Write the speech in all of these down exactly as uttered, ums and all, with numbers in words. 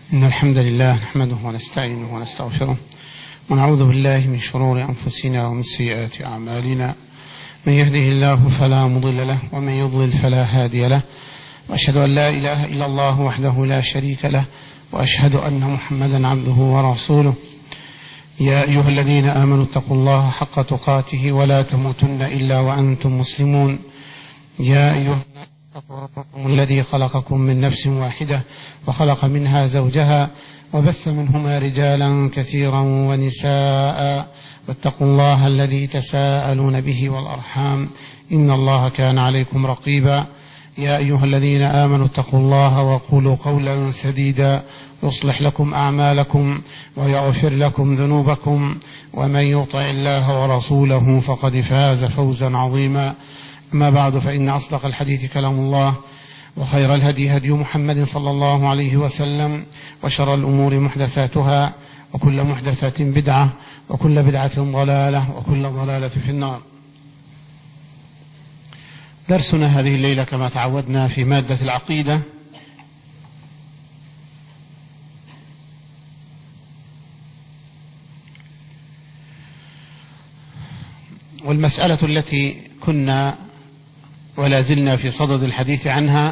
إن الحمد لله نحمده ونستعينه ونستغفره ونعوذ بالله من شرور أنفسنا ومن سيئات أعمالنا. من يهده الله فلا مضل له ومن يضلل فلا هادي له، وأشهد أن لا إله إلا الله وحده لا شريك له، وأشهد أن محمدا عبده ورسوله. يا أيها الذين آمنوا اتقوا الله حق تقاته ولا تموتن إلا وأنتم مسلمون. يا أيها اتقوا ربكم الذي خلقكم من نفس واحدة وخلق منها زوجها وبث منهما رجالا كثيرا ونساء، واتقوا الله الذي تساءلون به والأرحام إن الله كان عليكم رقيبا. يا أيها الذين آمنوا اتقوا الله وقولوا قولا سديدا يصلح لكم أعمالكم ويغفر لكم ذنوبكم، ومن يطع الله ورسوله فقد فاز فوزا عظيما. أما بعد، فإن أصدق الحديث كلام الله، وخير الهدي هدي محمد صلى الله عليه وسلم، وشر الأمور محدثاتها، وكل محدثة بدعة، وكل بدعة ضلالة، وكل ضلالة في النار. درسنا هذه الليلة كما تعودنا في مادة العقيدة، والمسألة التي كنا ولا زلنا في صدد الحديث عنها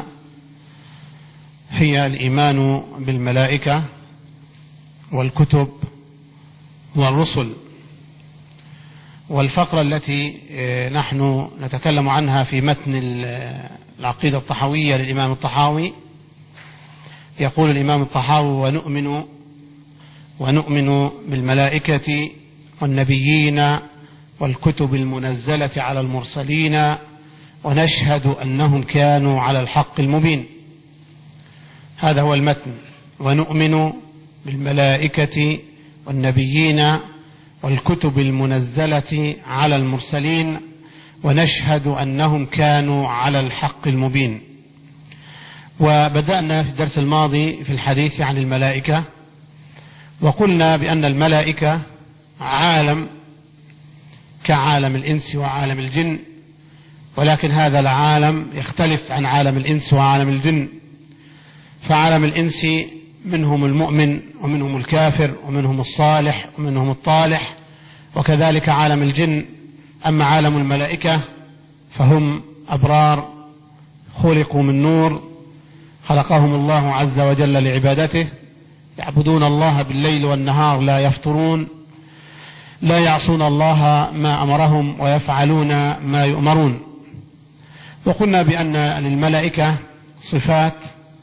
هي الإيمان بالملائكة والكتب والرسل. والفقرة التي نحن نتكلم عنها في متن العقيدة الطحاوية للإمام الطحاوي، يقول الإمام الطحاوي: ونؤمن ونؤمن بالملائكة والنبيين والكتب المنزلة على المرسلين، ونشهد أنهم كانوا على الحق المبين. هذا هو المتن: ونؤمن بالملائكة والنبيين والكتب المنزلة على المرسلين، ونشهد أنهم كانوا على الحق المبين. وبدأنا في الدرس الماضي في الحديث عن الملائكة، وقلنا بأن الملائكة عالم كعالم الإنس وعالم الجن، ولكن هذا العالم يختلف عن عالم الإنس وعالم الجن. فعالم الإنس منهم المؤمن ومنهم الكافر ومنهم الصالح ومنهم الطالح، وكذلك عالم الجن. أما عالم الملائكة فهم أبرار خلقوا من نور، خلقهم الله عز وجل لعبادته، يعبدون الله بالليل والنهار لا يفطرون، لا يعصون الله ما أمرهم ويفعلون ما يؤمرون. وقلنا بأن للملائكة صفات،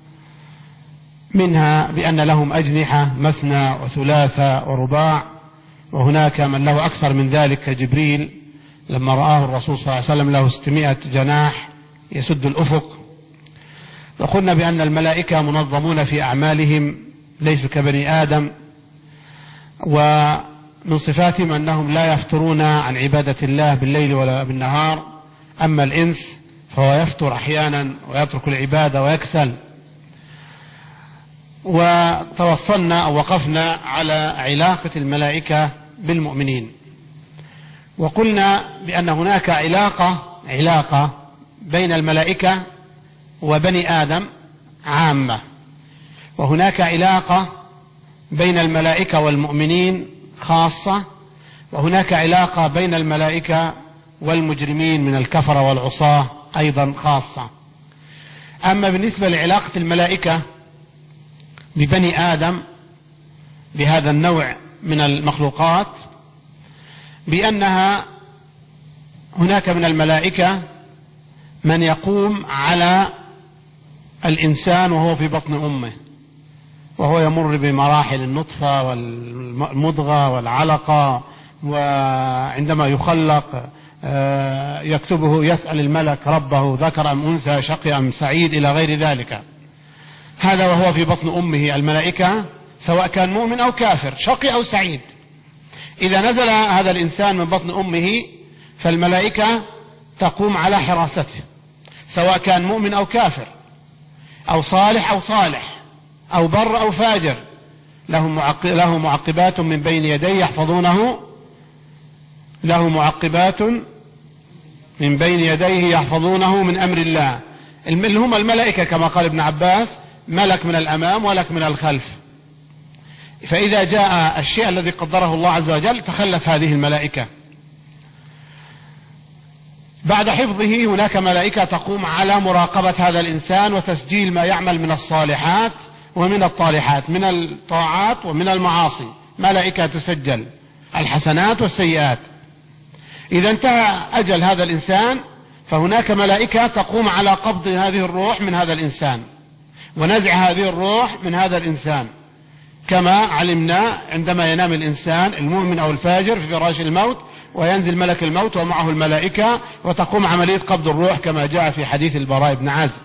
منها بأن لهم أجنحة مثنى وثلاثة ورباع، وهناك من له أكثر من ذلك كجبريل لما رآه الرسول صلى الله عليه وسلم له ستمائة جناح يسد الأفق. وقلنا بأن الملائكة منظمون في أعمالهم، ليسوا كبني آدم، ومن صفاتهم أنهم لا يفترون عن عبادة الله بالليل ولا بالنهار. أما الإنس فهو يفتر أحيانا ويترك العبادة ويكسل. وتوصلنا أو وقفنا على علاقة الملائكة بالمؤمنين، وقلنا بأن هناك علاقة علاقة بين الملائكة وبني آدم عامة، وهناك علاقة بين الملائكة والمؤمنين خاصة، وهناك علاقة بين الملائكة والمجرمين من الكفرة والعصاة أيضا خاصة. أما بالنسبة لعلاقة الملائكة ببني آدم بهذا النوع من المخلوقات، بأنها هناك من الملائكة من يقوم على الإنسان وهو في بطن أمه، وهو يمر بمراحل النطفة والمضغة والعلقة، وعندما يخلق يكتبه، يسأل الملك ربه ذكر أم أنثى، شقي أم سعيد، إلى غير ذلك. هذا وهو في بطن أمه. الملائكة سواء كان مؤمن أو كافر، شقي أو سعيد، إذا نزل هذا الإنسان من بطن أمه فالملائكة تقوم على حراسته، سواء كان مؤمن أو كافر، أو صالح أو طالح، أو بر أو فاجر. له معقبات من بين يديه يحفظونه له معقبات من بين يديه يحفظونه من أمر الله. اللي هم الملائكة كما قال ابن عباس: ملك من الأمام ولك من الخلف. فإذا جاء الشيء الذي قدره الله عز وجل تخلت هذه الملائكة. بعد حفظه هناك ملائكة تقوم على مراقبة هذا الإنسان وتسجيل ما يعمل من الصالحات ومن الطالحات، من الطاعات ومن المعاصي، ملائكة تسجل الحسنات والسيئات. إذا انتهى أجل هذا الإنسان فهناك ملائكة تقوم على قبض هذه الروح من هذا الإنسان ونزع هذه الروح من هذا الإنسان، كما علمنا عندما ينام الإنسان المؤمن أو الفاجر في فراش الموت وينزل ملك الموت ومعه الملائكة وتقوم عملية قبض الروح كما جاء في حديث البراء بن عازب.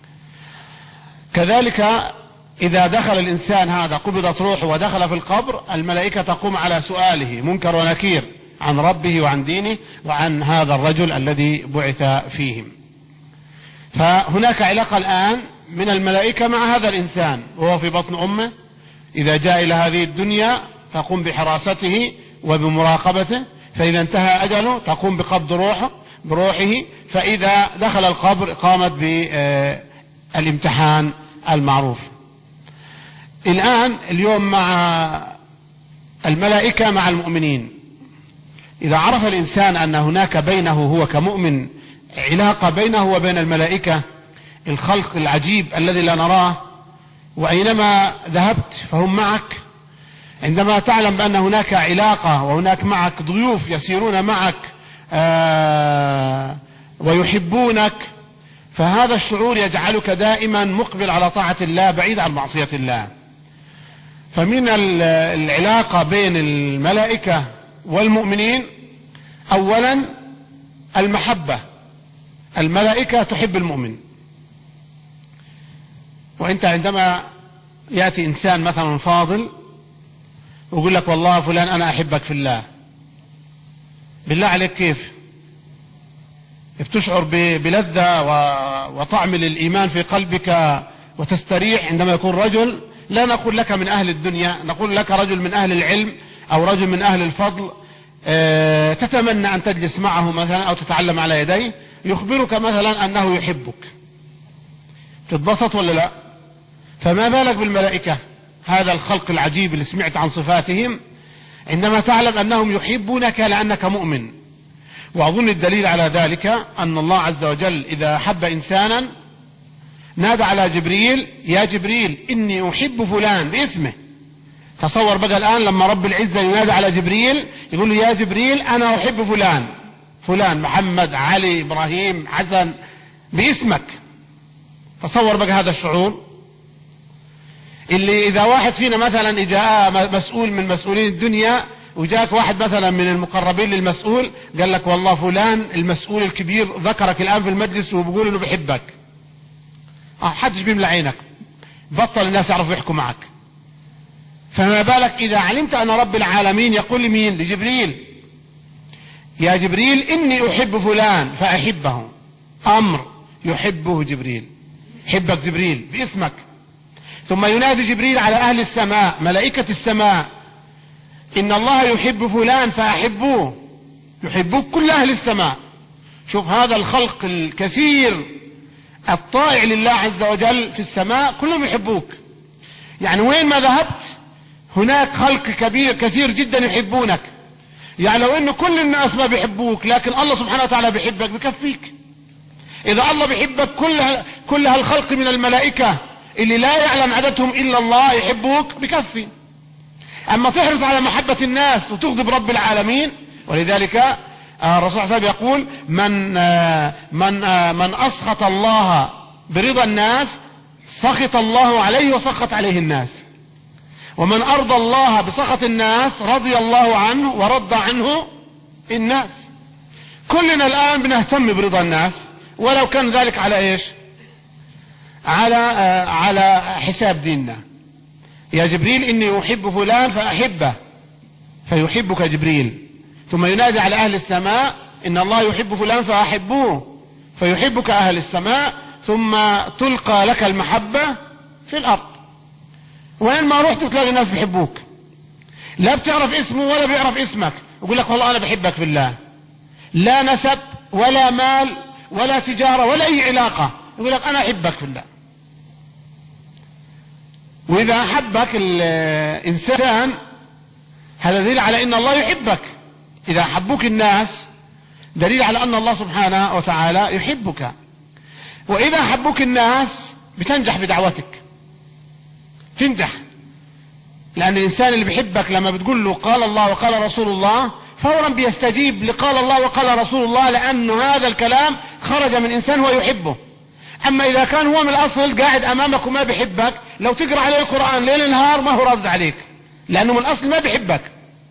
كذلك إذا دخل الإنسان هذا قبضت روحه ودخل في القبر، الملائكة تقوم على سؤاله منكر ونكير عن ربه وعن دينه وعن هذا الرجل الذي بعث فيهم. فهناك علاقة الآن من الملائكة مع هذا الإنسان وهو في بطن أمه، إذا جاء إلى هذه الدنيا تقوم بحراسته وبمراقبته، فإذا انتهى أجله تقوم بقبض روحه بروحه، فإذا دخل القبر قامت بالامتحان المعروف. الآن اليوم مع الملائكة مع المؤمنين، إذا عرف الإنسان أن هناك بينه هو كمؤمن علاقة بينه وبين الملائكة، الخلق العجيب الذي لا نراه، وأينما ذهبت فهم معك، عندما تعلم بأن هناك علاقة وهناك معك ضيوف يسيرون معك آه ويحبونك، فهذا الشعور يجعلك دائما مقبل على طاعة الله بعيد عن معصية الله. فمن العلاقة بين الملائكة والمؤمنين أولا المحبة، الملائكة تحب المؤمن. وانت عندما يأتي إنسان مثلا فاضل ويقول لك والله فلان أنا أحبك في الله، بالله عليك كيف بتشعر بلذة وطعم للإيمان في قلبك وتستريح عندما يكون رجل، لا نقول لك من أهل الدنيا، نقول لك رجل من أهل العلم أو رجل من أهل الفضل، اه تتمنى أن تجلس معه مثلا أو تتعلم على يديه، يخبرك مثلا أنه يحبك، تتبسط ولا لا؟ فما بالك بالملائكة، هذا الخلق العجيب اللي سمعت عن صفاتهم، عندما تعلم أنهم يحبونك لأنك مؤمن. وأظن الدليل على ذلك أن الله عز وجل إذا حب إنسانا نادى على جبريل: يا جبريل إني أحب فلان باسمه. تصور بقى الآن لما رب العزة ينادى على جبريل يقول له: يا جبريل أنا أحب فلان، فلان محمد علي إبراهيم حسن باسمك. تصور بقى هذا الشعور، اللي إذا واحد فينا مثلا جاء مسؤول من مسؤولين الدنيا وجاك واحد مثلا من المقربين للمسؤول قال لك والله فلان المسؤول الكبير ذكرك الآن في المجلس وبيقول إنه بيحبك، آه حدش بيملى عينك، بطل الناس يعرفوا يحكوا معك. فما بالك إذا علمت أن رب العالمين يقول لمين؟ لجبريل: يا جبريل إني أحب فلان فأحبه. أمر يحبه جبريل، حبك جبريل باسمك. ثم ينادي جبريل على أهل السماء، ملائكة السماء: إن الله يحب فلان فأحبوه. يحبوك كل أهل السماء. شوف هذا الخلق الكثير الطائع لله عز وجل في السماء كلهم يحبوك. يعني وين ما ذهبت هناك خلق كبير كثير جدا يحبونك. يعني لو إن كل الناس ما بيحبوك لكن الله سبحانه وتعالى بيحبك بكفيك. إذا الله بيحبك كل كل هالخلق من الملائكة اللي لا يعلم عددهم إلا الله يحبوك بكفي. أما تحرص على محبة الناس وتغضب رب العالمين. ولذلك الرسول صلى الله عليه وسلم يقول: من من من أسخط الله برضا الناس سخط الله عليه وسخط عليه الناس، ومن أرضى الله بسخط الناس رضي الله عنه ورضى عنه الناس. كلنا الآن بنهتم برضا الناس، ولو كان ذلك على إيش؟ على على حساب ديننا. يا جبريل إني أحب فلان فأحبه، فيحبك جبريل. ثم ينادي على أهل السماء: إن الله يحب فلان فأحبوه، فيحبك أهل السماء. ثم تلقى لك المحبة في الأرض. وين ما رحت تلاقي الناس بيحبوك، لا بتعرف اسمه ولا بيعرف اسمك، يقول لك والله أنا بحبك في الله. لا نسب ولا مال ولا تجارة ولا أي علاقة، يقول لك أنا أحبك في الله. وإذا أحبك الإنسان هذا دليل على أن الله يحبك. إذا أحبوك الناس دليل على أن الله سبحانه وتعالى يحبك. وإذا أحبوك الناس بتنجح بدعوتك، تنجح، لأن الإنسان اللي بيحبك لما بتقول له قال الله وقال رسول الله فورا بيستجيب لقال الله وقال رسول الله، لأن هذا الكلام خرج من إنسان هو يحبه. أما إذا كان هو من الأصل قاعد أمامك وما بيحبك، لو تقرأ عليه القرآن ليل نهار ما هو رد عليك، لأنه من الأصل ما بيحبك.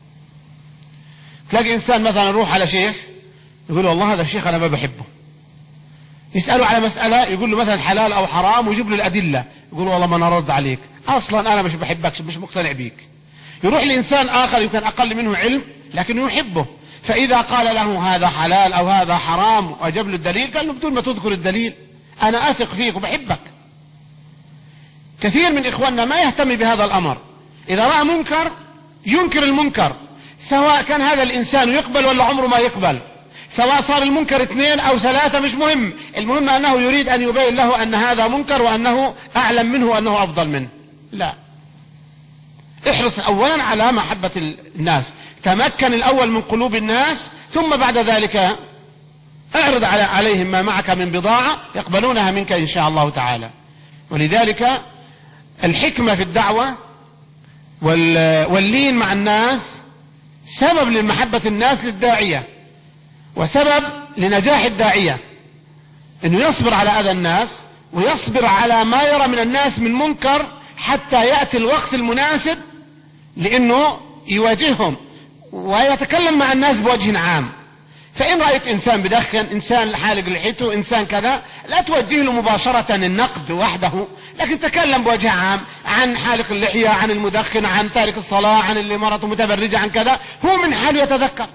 تلاقي إنسان مثلا يروح على شيخ يقول له والله هذا الشيخ أنا ما بحبه، يسأله على مسألة يقول له مثلا حلال أو حرام ويجيب له الأدلة، يقول له والله ما أنا رد عليك، أصلا أنا مش بحبك، مش مقتنع بيك. يروح لإنسان آخر يمكن أقل منه علم لكنه يحبه، فإذا قال له هذا حلال أو هذا حرام وأجاب له الدليل قال له بدون ما تذكر الدليل أنا أثق فيك وبحبك. كثير من إخواننا ما يهتم بهذا الأمر، إذا رأى منكر ينكر المنكر، سواء كان هذا الإنسان يقبل ولا عمره ما يقبل، سواء صار المنكر اثنين أو ثلاثة مش مهم، المهم أنه يريد أن يبين له أن هذا منكر وأنه أعلم منه وأنه أفضل منه. لا، احرص أولا على محبة الناس، تمكن الأول من قلوب الناس، ثم بعد ذلك اعرض عليهم ما معك من بضاعة يقبلونها منك إن شاء الله تعالى. ولذلك الحكمة في الدعوة واللين مع الناس سبب لمحبة الناس للداعية، وسبب لنجاح الداعية، انه يصبر على اذى الناس ويصبر على ما يرى من الناس من منكر حتى يأتي الوقت المناسب لانه يواجههم ويتكلم مع الناس بوجه عام. فإن رأيت إنسان بدخن، إنسان حالق لحيته، إنسان كذا، لا توجه له مباشرة النقد وحده، لكن تكلم بوجه عام عن حالق اللحية، عن المدخن، عن تارك الصلاة، عن اللي مرته متبرجة، عن كذا، هو من حاله يتذكر.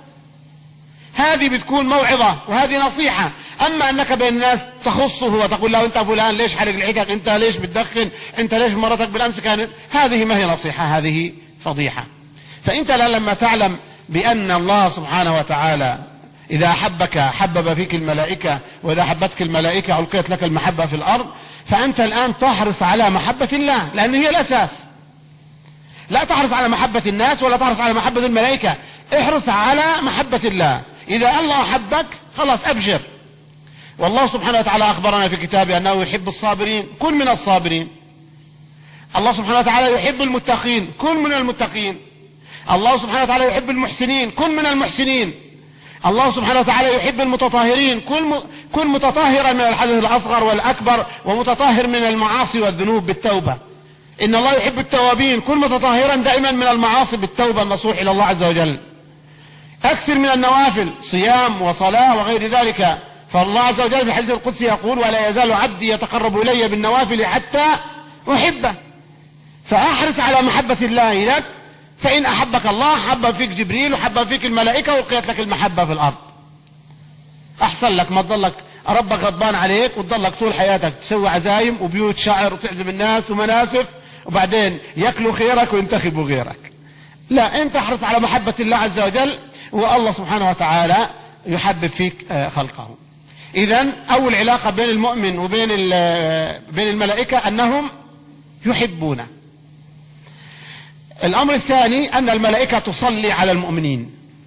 هذه بتكون موعظة وهذه نصيحة. أما أنك بين الناس تخصه وتقول له أنت فلان ليش حالق لحيتك، أنت ليش بتدخن، أنت ليش مرتك بالأمس كانت، هذه ما هي نصيحة، هذه فضيحة. فأنت لما تعلم بأن الله سبحانه وتعالى إذا أحبك حبب فيك الملائكة، وإذا أحبتك الملائكة ألقيت لك المحبة في الأرض، فأنت الآن تحرص على محبة الله، لأن هي الأساس. لا تحرص على محبة الناس ولا تحرص على محبة الملائكة، احرص على محبة الله. إذا الله أحبك خلاص أبشر. والله سبحانه وتعالى أخبرنا في كتابه أنه يحب الصابرين، كن من الصابرين. الله سبحانه وتعالى يحب المتقين، كن من المتقين. الله سبحانه وتعالى يحب المحسنين، كن من المحسنين. الله سبحانه وتعالى يحب المتطهرين، كن كن متطهرا من الحدث الأصغر والأكبر، ومتطهر من المعاصي والذنوب بالتوبة. إن الله يحب التوابين، كن متطهرا دائما من المعاصي بالتوبة النصوح إلى الله عز وجل. أكثر من النوافل، صيام وصلاة وغير ذلك. فالله عز وجل في الحديث القدسي يقول ولا يزال عبدي يتقرب إلي بالنوافل حتى أحبه. فأحرص على محبة الله لك، فإن أحبك الله حبب فيك جبريل وحبب فيك الملائكة وألقيت لك المحبة في الأرض. أحسن لك ما تضلك ربك غضبان عليك وتضلك طول حياتك تسوي عزايم وبيوت شعر وتعزم الناس ومناسف، وبعدين يأكلوا خيرك وينتخبوا غيرك. لا، أنت احرص على محبة الله عز وجل، والله سبحانه وتعالى يحبب فيك خلقه. إذن أول علاقة بين المؤمن وبين بين الملائكة أنهم يحبونه. الأمر الثاني أن الملائكة تصلي على المؤمنين.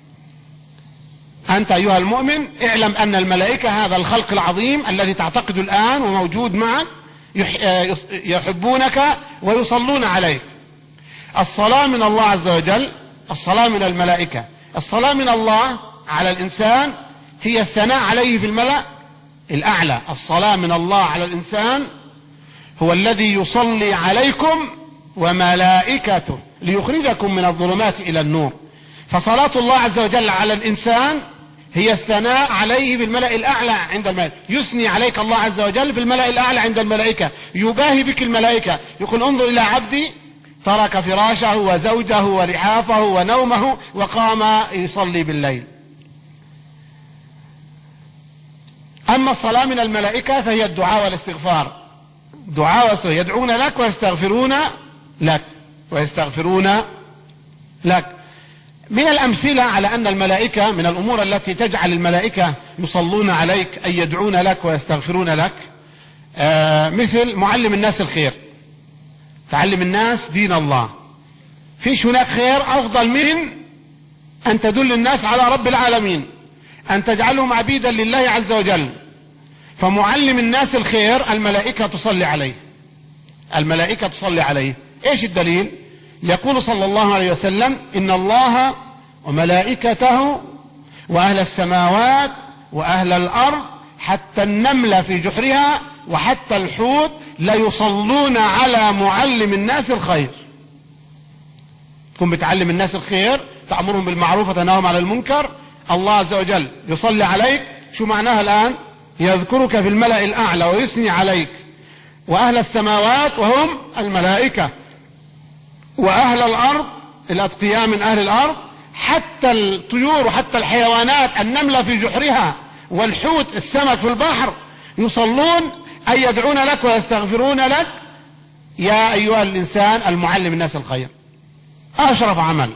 أنت أيها المؤمن اعلم أن الملائكة هذا الخلق العظيم الذي تعتقد الآن وموجود معك يحبونك ويصلون عليك. الصلاة من الله عز وجل، الصلاة من الملائكة. الصلاة من الله على الإنسان هي الثناء عليه في الملأ الأعلى. الصلاة من الله على الإنسان هو الذي يصلي عليكم وملائكته ليخرجكم من الظلمات إلى النور. فصلاة الله عز وجل على الإنسان هي الثناء عليه بالملأ الأعلى عند الملائكة. يثني عليك الله عز وجل بالملأ الأعلى عند الملائكة، يباهي بك الملائكة، يقول انظر إلى عبدي ترك فراشه وزوجه ولحافه ونومه وقام يصلي بالليل. أما الصلاة من الملائكة فهي الدعاء والاستغفار. دعاء يدعون لك ويستغفرون لك ويستغفرون لك. من الأمثلة على أن الملائكة من الأمور التي تجعل الملائكة يصلون عليك أي يدعون لك ويستغفرون لك، آه مثل معلم الناس الخير. تعلم الناس دين الله. فيش هناك خير أفضل من أن تدل الناس على رب العالمين، أن تجعلهم عبيدا لله عز وجل. فمعلم الناس الخير الملائكة تصلي عليه، الملائكة تصلي عليه. إيش الدليل؟ يقول صلى الله عليه وسلم: إن الله وملائكته وأهل السماوات وأهل الأرض حتى النملة في جحرها وحتى الحوت ليصلون على معلم الناس الخير. تكون بتعلم الناس الخير، تأمرهم بالمعروف وتنهاهم عن المنكر، الله عز وجل يصلي عليك. شو معناها الآن؟ يذكرك في الملأ الأعلى ويثني عليك. وأهل السماوات وهم الملائكة، وأهل الأرض الأتقياء من أهل الأرض، حتى الطيور وحتى الحيوانات، النملة في جحرها والحوت السمك في البحر، يصلون أي يدعون لك ويستغفرون لك يا أيها الإنسان المعلم الناس الخير. أشرف عمل،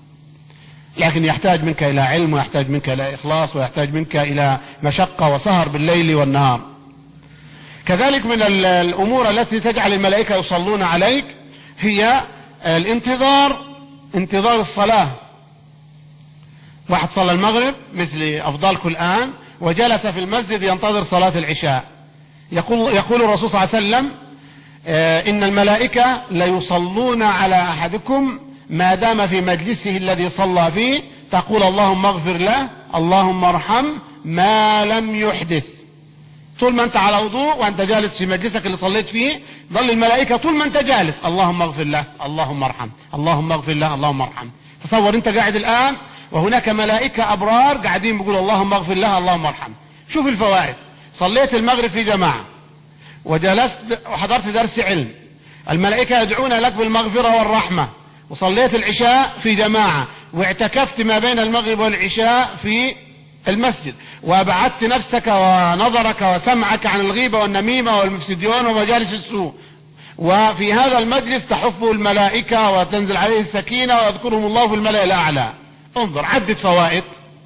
لكن يحتاج منك إلى علم، ويحتاج منك إلى إخلاص، ويحتاج منك إلى مشقة وسهر بالليل والنهار. كذلك من الأمور التي تجعل الملائكة يصلون عليك هي الانتظار، انتظار الصلاة. واحد صلى المغرب مثل أفضلكم الآن وجلس في المسجد ينتظر صلاة العشاء، يقول, يقول الرسول صلى الله عليه وسلم: إن الملائكة ليصلون على أحدكم ما دام في مجلسه الذي صلى فيه، تقول اللهم اغفر له، اللهم ارحم، ما لم يحدث. طول ما أنت على وضوء وأنت جالس في مجلسك اللي صليت فيه، ظل الملائكة طول ما أنت جالس اللهم اغفر له، اللهم ارحم، اللهم اغفر له، اللهم ارحم. تصور أنت قاعد الآن وهناك ملائكة أبرار قاعدين بيقولوا اللهم اغفر له، اللهم ارحم. شوف الفوائد. صليت المغرب في جماعة وجلست وحضرت درس علم، الملائكة يدعون لك بالمغفرة والرحمة. وصليت العشاء في جماعة واعتكفت ما بين المغرب والعشاء في المسجد، وابعدت نفسك ونظرك وسمعك عن الغيبة والنميمة والمفسدين ومجالس السوء، وفي هذا المجلس تحفه الملائكة وتنزل عليه السكينة ويذكرهم الله في الملأ الأعلى. انظر عدة فوائد،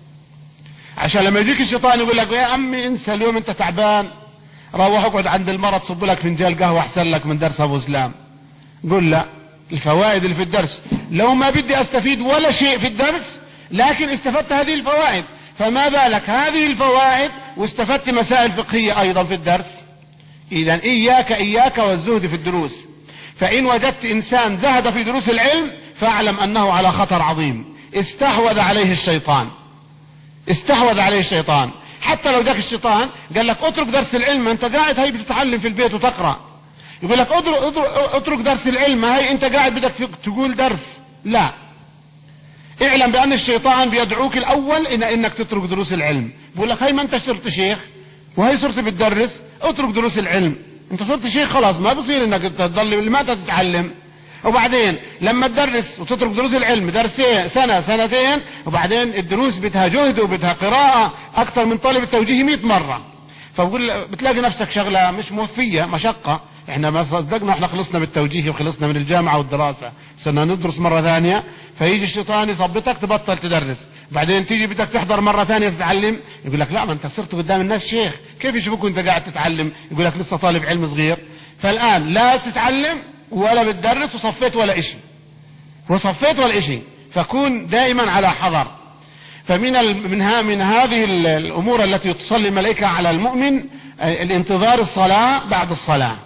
عشان لما يجيك الشيطان يقول لك يا عمي انسى اليوم انت تعبان، روح اقعد عند المرض صب لك فنجان قهوة احسن لك من درس ابو اسلام. قل لا، الفوائد اللي في الدرس لو ما بدي استفيد ولا شيء في الدرس لكن استفدت هذه الفوائد، فما بالك هذه الفوائد واستفدت مسائل فقهية ايضا في الدرس. اذا اياك اياك والزهد في الدروس، فان وجدت انسان زهد في دروس العلم فاعلم انه على خطر عظيم. استحوذ عليه الشيطان، استحوذ عليه الشيطان. حتى لو جاك الشيطان قال لك اترك درس العلم، انت قاعد هاي بتتعلم في البيت وتقرأ، يقول لك اترك درس العلم، هاي انت قاعد بدك تقول درس. لا، اعلم بان الشيطان بيدعوك الاول إن انك تترك دروس العلم. بقول لك هاي ما انت صرت شيخ وهي صرت بتدرس، اترك دروس العلم. انت صرت شيخ خلاص، ما بصير انك تضل لماذا تتعلم. وبعدين لما تدرس وتترك دروس العلم درسين سنة سنتين، وبعدين الدروس بدها جهد وبدها قراءة أكثر من طالب التوجيه مئة مرة، فبقول بتلاقي نفسك شغلة مش موفية، مشقة. احنا ما صدقنا احنا خلصنا بالتوجيه وخلصنا من الجامعة والدراسة، صرنا ندرس مرة ثانية، فيجي الشيطان يثبتك تبطل تدرس. بعدين تيجي بدك تحضر مرة ثانية تتعلم، يقول لك لا ما انت صرت قدام الناس شيخ، كيف يشوفوك وانت قاعد تتعلم؟ يقول لك لسه طالب علم صغير. فالآن لا تتعلم ولا بتدرس وصفيت ولا اشي، وصفيت ولا اشي، فكون دائما على حذر. فمن منها من هذه الامور التي تصلي الملائكة على المؤمن الانتظار الصلاة بعد الصلاة.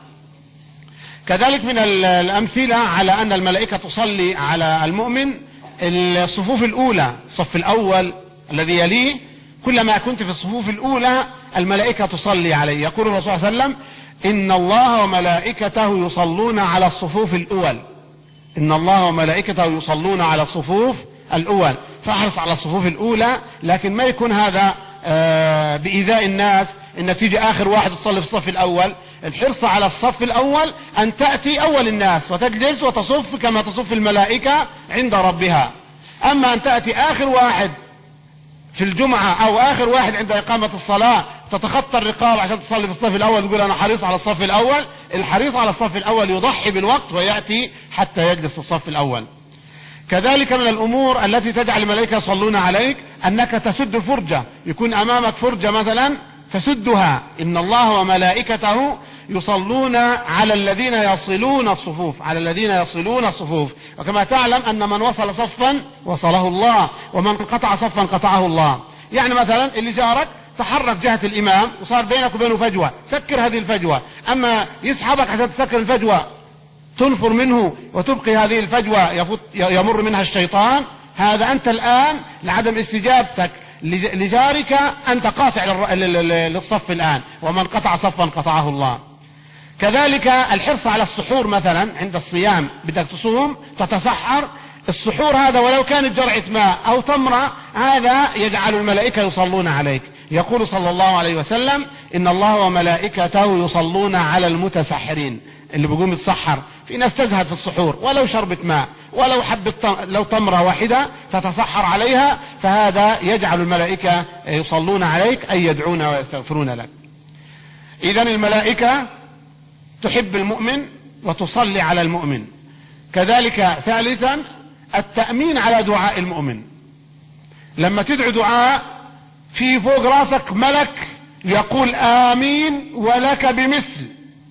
كذلك من الامثلة على ان الملائكة تصلي على المؤمن الصفوف الاولى، الصف الاول الذي يليه، كلما كنت في الصفوف الاولى الملائكة تصلي عليه. يقول الرسول صلى الله عليه وسلم إن الله وملائكته يصلون على الصفوف الأول، إن الله وملائكته يصلون على الصفوف الأول. فاحرص على الصفوف الأولى، لكن ما يكون هذا بإيذاء الناس، إن تيجي آخر واحد تصلي في الصف الأول. الحرص على الصف الأول أن تأتي أول الناس وتجلس وتصف كما تصف الملائكة عند ربها. أما أن تأتي آخر واحد في الجمعة أو آخر واحد عند إقامة الصلاة تتخطى الرقاب عشان تصلي في الصف الأول، تقول أنا حريص على الصف الأول. الحريص على الصف الأول يضحي بالوقت ويأتي حتى يجلس في الصف الأول. كذلك من الأمور التي تجعل الملائكة يصلون عليك أنك تسد فرجة، يكون أمامك فرجة مثلا تسدها. إن الله وملائكته يصلون على الذين يصلون الصفوف، على الذين يصلون الصفوف. وكما تعلم أن من وصل صفا وصله الله، ومن قطع صفا قطعه الله. يعني مثلا اللي جارك تحرك جهة الإمام وصار بينك وبينه فجوة، سكر هذه الفجوة. أما يسحبك حتى تسكر الفجوة تنفر منه وتبقي هذه الفجوة يفوت يمر منها الشيطان، هذا أنت الآن لعدم استجابتك لجارك أنت قاطع للصف الآن، ومن قطع صفا قطعه الله. كذلك الحرص على السحور، مثلا عند الصيام بدك تصوم تتسحر، السحور هذا ولو كانت جرعة ماء أو تمرة هذا يجعل الملائكة يصلون عليك. يقول صلى الله عليه وسلم: إن الله وملائكته يصلون على المتسحرين، اللي بيقوم يتسحر. في ناس تزهد في السحور ولو شربة ماء ولو حبة لو تمرة واحدة تتسحر عليها، فهذا يجعل الملائكة يصلون عليك أي يدعون ويستغفرون لك. إذن الملائكة تحب المؤمن وتصلي على المؤمن. كذلك ثالثا التأمين على دعاء المؤمن. لما تدعو دعاء في فوق راسك ملك يقول آمين ولك بمثل.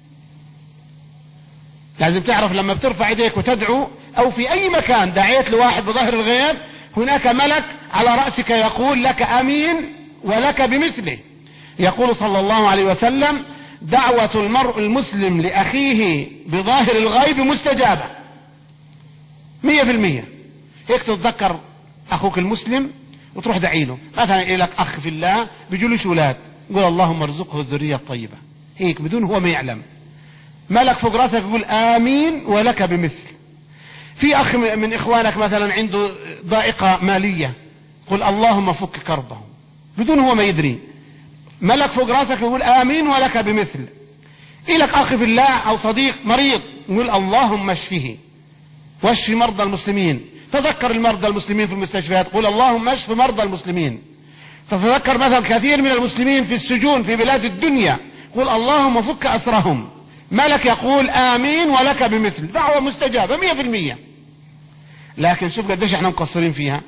لازم تعرف لما بترفع يديك وتدعو أو في أي مكان دعيت لواحد بظهر الغيب هناك ملك على رأسك يقول لك آمين ولك بمثله. يقول صلى الله عليه وسلم: دعوة المرء المسلم لأخيه بظاهر الغيب مستجابة مية في المية. هيك تتذكر أخوك المسلم وتروح دعيله. مثلا إليك أخ في الله بيجولوش أولاد، قول اللهم ارزقه الذرية الطيبة، هيك بدون هو ما يعلم، ملك فوق راسك يقول آمين ولك بمثل. في أخ من إخوانك مثلا عنده ضائقة مالية، قل اللهم فك كربه بدون هو ما يدري، ملك فوق راسك يقول آمين ولك بمثل. إلك أخ في الله أو صديق مريض، يقول اللهم اشفه واشف مرضى المسلمين. تذكر المرضى المسلمين في المستشفيات، قل اللهم اشف مرضى المسلمين. تتذكر مثلا كثير من المسلمين في السجون في بلاد الدنيا، قل اللهم فك أسرهم، ملك يقول آمين ولك بمثل. دعوة مستجابة مية في المية. لكن شوف قديش احنا مقصرين فيها،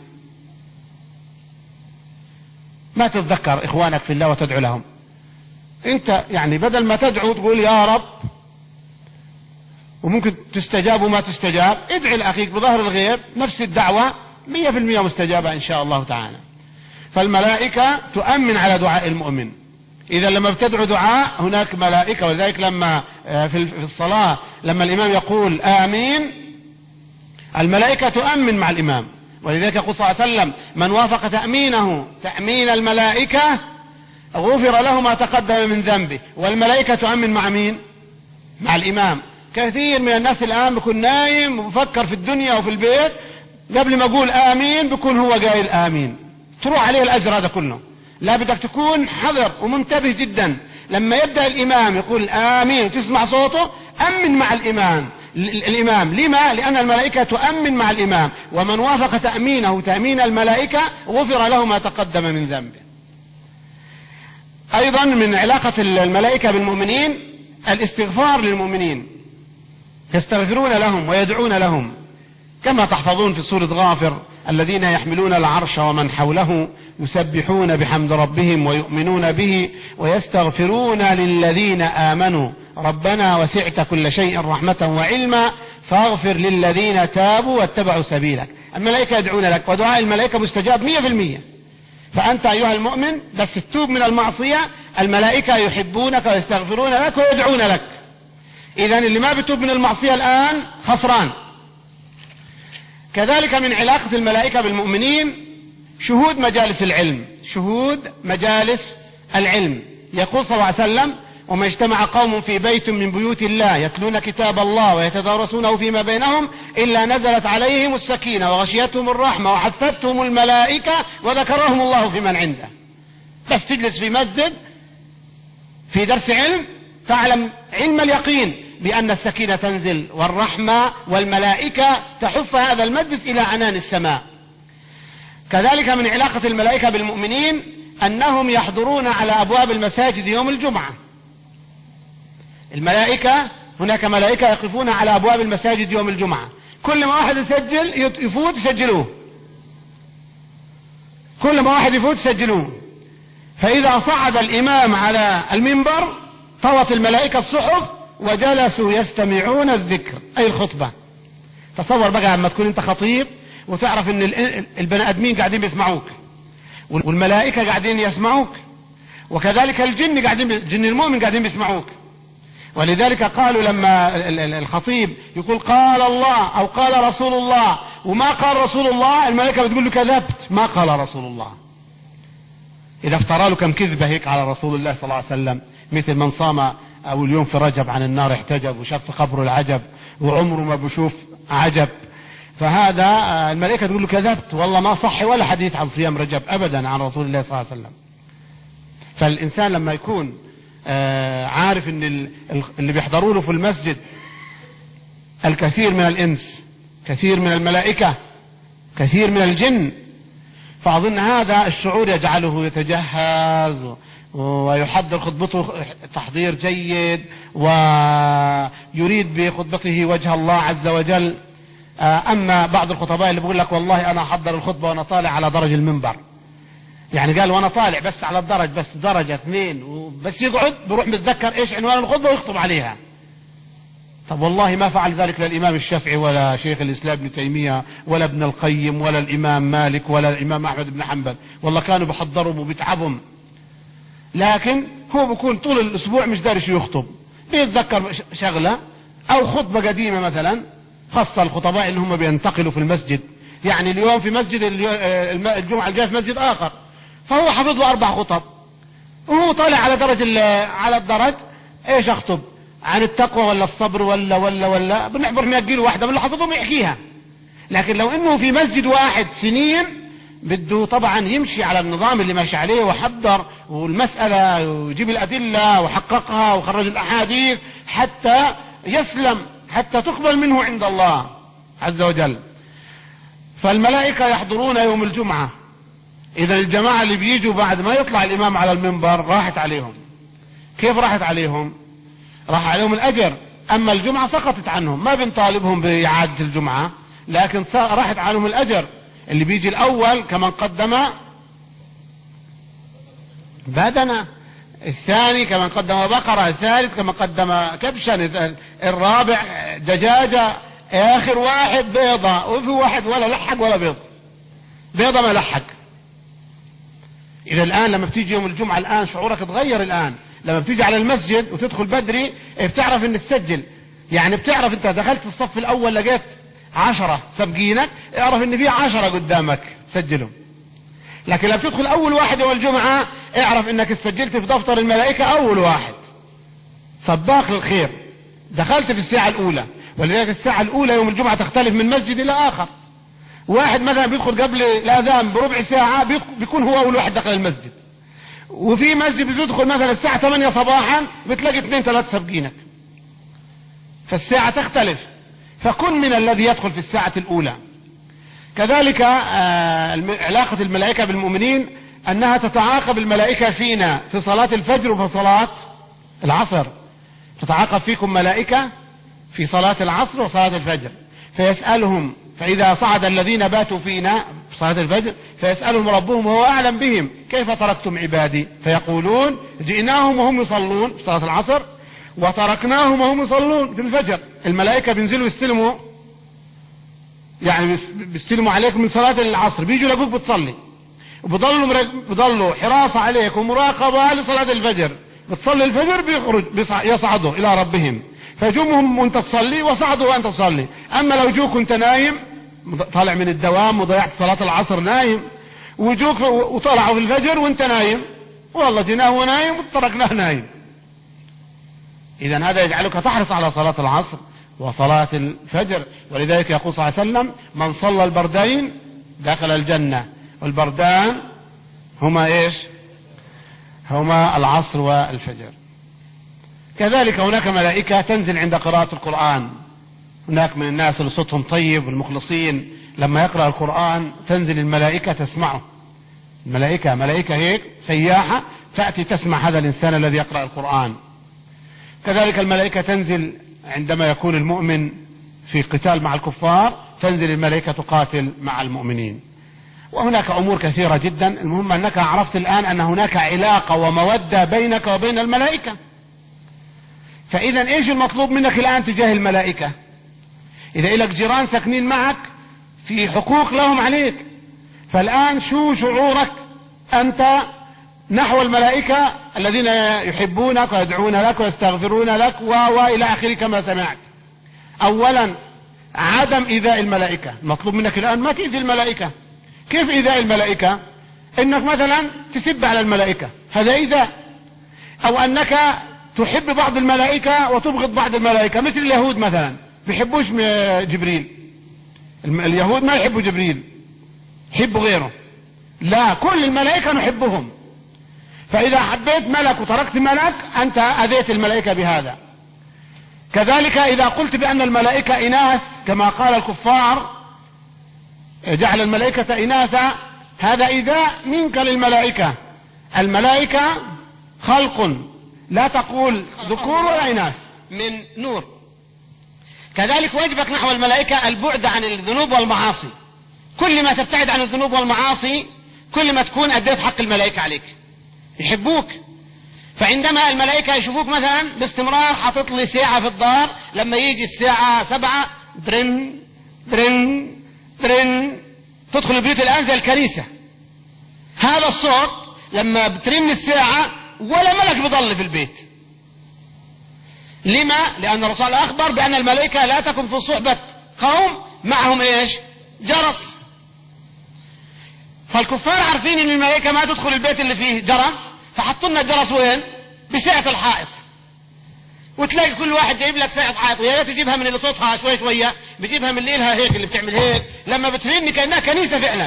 ما تتذكر إخوانك في الله وتدعو لهم. انت يعني بدل ما تدعو تقول يا رب، وممكن تستجاب وما تستجاب، ادعي لأخيك بظهر الغيب نفس الدعوة مية في المية مستجابة إن شاء الله تعالى. فالملائكة تؤمن على دعاء المؤمن. إذا لما بتدعو دعاء هناك ملائكة، ولذلك لما في الصلاة لما الإمام يقول آمين الملائكة تؤمن مع الإمام. ولذلك يقول صلى الله عليه وسلم: من وافق تأمينه تأمين الملائكة غفر له ما تقدم من ذنبه. والملائكة تؤمن مع مين؟ مع الإمام. كثير من الناس الآن بيكون نايم وبفكر في الدنيا وفي البيت، قبل ما يقول آمين بيكون هو قايل آمين، تروح عليه الأجر هذا كله. لا، بدك تكون حذر ومنتبه جدا. لما يبدأ الإمام يقول آمين وتسمع صوته أمن مع الإمام. الإمام لما؟ لأن الملائكة تؤمن مع الإمام، ومن وافق تأمينه تأمين الملائكة غفر له ما تقدم من ذنبه. أيضا من علاقة الملائكة بالمؤمنين الاستغفار للمؤمنين، يستغفرون لهم ويدعون لهم، كما تحفظون في سورة غافر: الذين يحملون العرش ومن حوله يسبحون بحمد ربهم ويؤمنون به ويستغفرون للذين آمنوا ربنا وسعت كل شيء رحمة وعلما فاغفر للذين تابوا واتبعوا سبيلك. الملائكة يدعون لك، ودعاء الملائكة مستجاب مية في المية. فأنت أيها المؤمن بس تتوب من المعصية، الملائكة يحبونك ويستغفرون لك ويدعون لك. إذن اللي ما بتوب من المعصية الآن خسران. كذلك من علاقة الملائكة بالمؤمنين شهود مجالس العلم، شهود مجالس العلم. يقول صلى الله عليه وسلم: وما اجتمع قوم في بيت من بيوت الله يتلون كتاب الله ويتدارسونه فيما بينهم إلا نزلت عليهم السكينة وغشيتهم الرحمة وحفتهم الملائكة وذكرهم الله في من عنده. بس تجلس في مسجد في درس علم تعلم علم اليقين بأن السكينة تنزل والرحمة والملائكة تحف هذا المجلس إلى عنان السماء. كذلك من علاقة الملائكة بالمؤمنين أنهم يحضرون على أبواب المساجد يوم الجمعة. الملائكة هناك ملائكة يقفون على أبواب المساجد يوم الجمعة، كل ما واحد يسجل يفوت يسجلوه، كل ما واحد يفوت يسجلوه. فإذا صعد الإمام على المنبر طوت الملائكة الصحف وجلسوا يستمعون الذكر أي الخطبة. تصور بقى لما تكون انت خطيب وتعرف ان البني ادمين قاعدين بيسمعوك والملائكة قاعدين يسمعوك، وكذلك الجن قاعدين الجن المؤمن قاعدين بيسمعوك. ولذلك قالوا لما الخطيب يقول قال الله أو قال رسول الله وما قال رسول الله، الملائكة بتقول له كذبت، ما قال رسول الله. إذا افترى له كم كذبة هيك على رسول الله صلى الله عليه وسلم، مثل من صام أو اليوم في رجب عن النار احتجب وشاف في قبره العجب وعمره ما بشوف عجب، فهذا الملائكة تقول له كذبت، والله ما صح ولا حديث عن صيام رجب أبدا عن رسول الله صلى الله عليه وسلم. فالإنسان لما يكون آه عارف ان اللي بيحضروا له في المسجد الكثير من الانس، كثير من الملائكة، كثير من الجن، فأظن هذا الشعور يجعله يتجهز ويحضر خطبته تحضير جيد ويريد بخطبته وجه الله عز وجل. آه أما بعض الخطباء اللي بيقول لك والله أنا أحضر الخطبة وأنا طالع على درج المنبر، يعني قال وانا طالع بس على الدرج بس درجة اثنين وبس يقعد بروح متذكر ايش عنوان الخطبة ويخطب عليها. طب والله ما فعل ذلك لا الامام الشافعي ولا شيخ الاسلام ابن تيمية ولا ابن القيم ولا الامام مالك ولا الامام احمد بن حنبل، والله كانوا بحضرهم وبيتعبهم، لكن هو بيكون طول الاسبوع مش داري شو يخطب، بيتذكر شغلة او خطبة قديمة مثلا، خاصة الخطباء اللي هم بينتقلوا في المسجد، يعني اليوم في مسجد الجمعة الجاية في مسجد اخر، فهو حفظ له أربع خطب وهو طالع على درج على الدرج إيش أخطب عن التقوى ولا الصبر ولا ولا ولا بنعبر نأجيله واحدة من اللي حفظهم يحكيها. لكن لو إنه في مسجد واحد سنين بده طبعا يمشي على النظام اللي ماشي عليه وحضر والمسألة ويجيب الأدلة وحققها وخرج الأحاديث حتى يسلم، حتى تقبل منه عند الله عز وجل. فالملائكة يحضرون يوم الجمعة. إذا الجماعة اللي بيجوا بعد ما يطلع الإمام على المنبر راحت عليهم. كيف راحت عليهم؟ راح عليهم الأجر. أما الجمعة سقطت عنهم، ما بنطالبهم بإعادة الجمعة، لكن راحت عنهم الأجر. اللي بيجي الأول كمن قدم بدنة، الثاني كمن قدم بقرة، الثالث كمن قدم كبشا، الرابع دجاجة، آخر واحد بيضة، وفي واحد ولا لحق ولا بيض، بيضة ما لحق. إذا الآن لما بتيجي يوم الجمعة الآن شعورك تغير. الآن لما بتيجي على المسجد وتدخل بدري بتعرف إن تسجل، يعني بتعرف أنت دخلت في الصف الأول لقيت عشرة سابقينك، اعرف إن في عشرة قدامك سجلهم. لكن لما تدخل أول واحد يوم الجمعة اعرف إنك سجلت في دفتر الملائكة أول واحد، سباق للخير، دخلت في الساعة الأولى. ولذلك الساعة الأولى يوم الجمعة تختلف من مسجد إلى آخر. واحد مثلا بيدخل قبل الأذان بربع ساعة بيكون هو أول واحد دخل المسجد، وفي مسجد بتدخل مثلا الساعة ثمانية صباحا بتلاقي اثنين ثلاثة سابقينك، فالساعة تختلف. فكن من الذي يدخل في الساعة الأولى. كذلك علاقة الملائكة بالمؤمنين أنها تتعاقب الملائكة فينا في صلاة الفجر وفي صلاة العصر. تتعاقب فيكم ملائكة في صلاة العصر وصلاة الفجر فيسألهم، فإذا صعد الذين باتوا فينا في صلاة الفجر فيسألهم ربهم وهو أعلم بهم كيف تركتم عبادي، فيقولون جئناهم وهم يصلون في صلاة العصر وتركناهم وهم يصلون في الفجر. الملائكة بينزلوا يستلموا، يعني بيستلموا عليكم من صلاة العصر، بيجوا لقوك بتصلي وبضلوا بضلوا حراسة عليك ومراقبة لصلاة الفجر. بتصلي الفجر بيخرج يصعدوا إلى ربهم، فجمهم وانت تصلي وصعدوا وانت تصلي. اما لو جوك وانت نايم طالع من الدوام وضيعت صلاة العصر نايم، وجوك وطلعوا في الفجر وانت نايم، والله جناه ونايم وتركناه نايم. اذا هذا يجعلك تحرص على صلاة العصر وصلاة الفجر. ولذلك يقول صلى الله عليه وسلم من صلى البردين دخل الجنة. والبردان هما ايش؟ هما العصر والفجر. كذلك هناك ملائكة تنزل عند قراءة القرآن. هناك من الناس اللي صوتهم طيب والمخلصين لما يقرأ القرآن تنزل الملائكة تسمعه. الملائكة ملائكة هيك سياحة تأتي تسمع هذا الإنسان الذي يقرأ القرآن. كذلك الملائكة تنزل عندما يكون المؤمن في قتال مع الكفار، تنزل الملائكة تقاتل مع المؤمنين. وهناك أمور كثيرة جدا. المهم أنك عرفت الآن أن هناك علاقة ومودة بينك وبين الملائكة. فإذا إيش المطلوب منك الآن تجاه الملائكة؟ إذا إلك جيران ساكنين معك في حقوق لهم عليك، فالآن شو شعورك أنت نحو الملائكة الذين يحبونك ويدعون لك ويستغفرون لك وإلى آخره كما سمعت؟ أولا عدم إيذاء الملائكة. المطلوب منك الآن ما تؤذي الملائكة. كيف إيذاء الملائكة؟ إنك مثلا تسب على الملائكة، هذا إيذاء. أو أنك تحب بعض الملائكة وتبغض بعض الملائكة، مثل اليهود مثلا بيحبوش جبريل، اليهود ما يحبوا جبريل، يحبوا غيره. لا، كل الملائكة نحبهم. فإذا حبيت ملك وتركت ملك أنت أذيت الملائكة بهذا. كذلك إذا قلت بأن الملائكة إناث كما قال الكفار، جعل الملائكة إناثا، هذا إيذاء منك للملائكة. الملائكة خلق، لا تقول ذكور ولا إناث، من نور. كذلك واجبك نحو الملائكة البعد عن الذنوب والمعاصي. كل ما تبتعد عن الذنوب والمعاصي كل ما تكون أديت حق الملائكة عليك، يحبوك. فعندما الملائكة يشوفوك مثلا باستمرار حاطط لي ساعة في الدار، لما يجي الساعة سبعة درن درن درن تدخل البيوت الآن زي الكنيسة. هذا الصوت لما بترن الساعة ولا ملك بضل في البيت. لما؟ لأن الرسول أخبر بأن الملائكة لا تكن في صحبة قوم معهم إيش؟ جرس. فالكفار عارفين أن الملائكة ما تدخل البيت اللي فيه جرس، فحطوا لنا الجرس وين؟ بساعة الحائط. وتلاقي كل واحد جايب لك ساعة حائط، ويا ريت تجيبها من اللي صوتها شوي شوية، بتجيبها من ليلها هيك اللي بتعمل هيك، لما بترن كأنها كنيسة فعلا.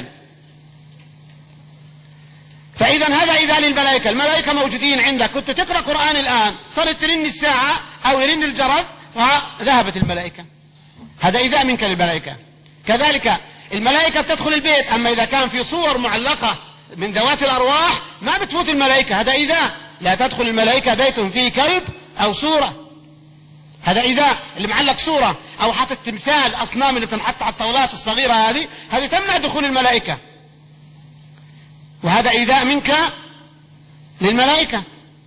فإذا هذا إيذاء للملائكة. الملائكة موجودين عندك، كنت تقرأ قرآن الآن صارت ترن الساعة أو يرن الجرس فذهبت الملائكة، هذا إيذاء منك للملائكة. كذلك الملائكة بتدخل البيت، أما إذا كان في صور معلقة من ذوات الأرواح ما بتفوت الملائكة، هذا إيذاء. لا تدخل الملائكة بيت فيه كلب أو صورة، هذا إيذاء. اللي معلق صورة أو حاطط تمثال أصنام اللي تنحط على الطاولات الصغيرة هذه، هذه تمنع دخول الملائكة، وهذا إيذاء منك للملائكة.